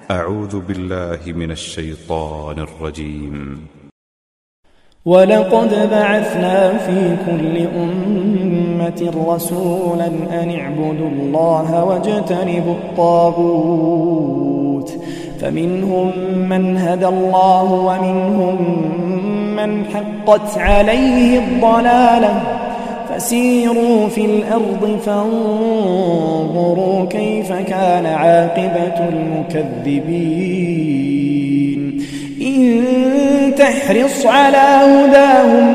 أعوذ بالله من الشيطان الرجيم. ولقد بعثنا في كل أمة رسولا أن اعبدوا الله واجتنبوا الطاغوت فمنهم من هدى الله ومنهم من حقت عليه الضلالة فسيروا في الأرض فانظروا كيف كان عاقبة المكذبين إن تحرص على هداهم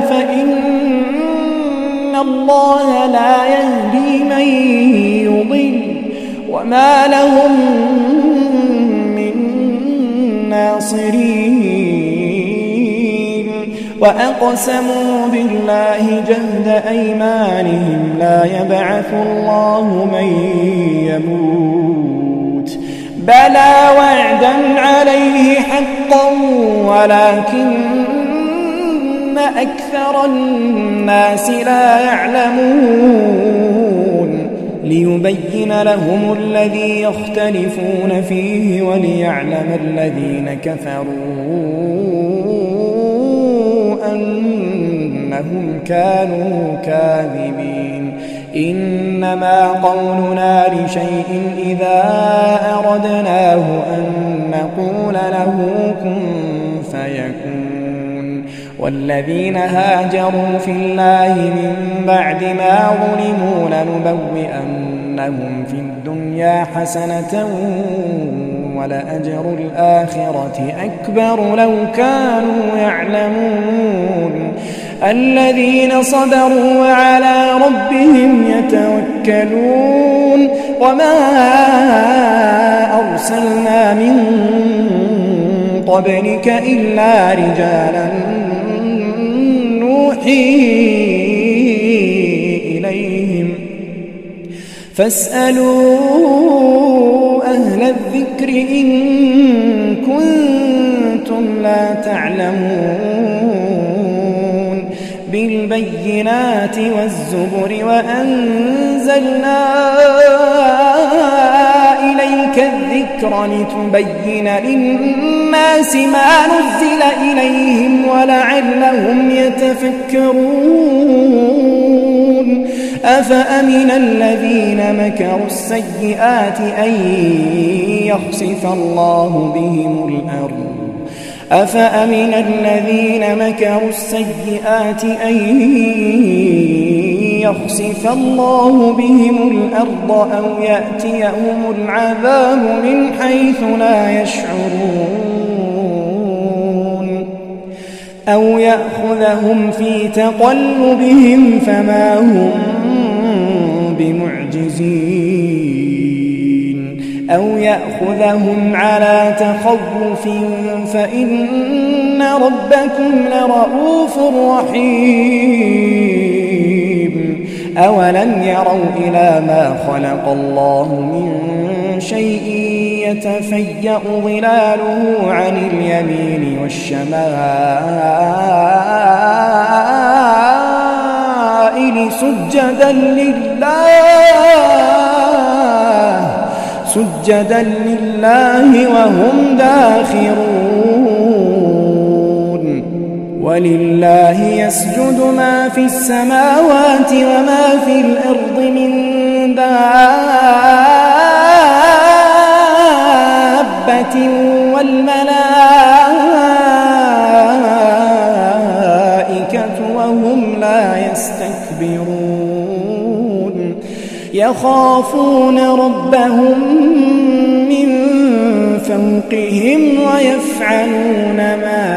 فإن الله لا يهدي من يضل وما لهم من ناصرين وأقسموا بالله جهد أيمانهم لا يبعث الله من يموت بلى وعدا عليه حقا ولكن أكثر الناس لا يعلمون ليبين لهم الذي يختلفون فيه وليعلم الذين كفروا أنهم كانوا كاذبين إنما قولنا لشيء إذا أردناه أن نقول له كن فيكون والذين هاجروا في الله من بعد ما ظلموا لنبوئنهم في الدنيا حسنة ولأجر الآخرة أكبر لو كانوا يعلمون الذين صبروا وعلى ربهم يتوكلون وما أرسلنا من قبلك إلا رجالا نوحي إليهم فاسألوا أهل الذكر إن كنتم لا تعلمون بالبينات والزبر وأنزلنا إليك الذكر لتبين للناس ما نزل إليهم ولعلهم يتفكرون أفأمن الذين مكروا السيئات أن يخسف الله بهم الأرض أفأمن الذين مكروا السيئات أن يخسف الله بهم الأرض أو يأتيهم العذاب من حيث لا يشعرون أو يأخذهم في تقلبهم فما هم بمعجزين أو يأخذهم على تخوف فإن ربكم لرؤوف رحيم أولم يروا إلى ما خلق الله من شيء يتفيأ ظلاله عن اليمين والشمائل سجدا لله وهم داخرون ولله يسجد ما في السماوات وما في الأرض من دابة والملائكة وهم لا يستكبرون يخافون ربهم من فوقهم ويفعلون ما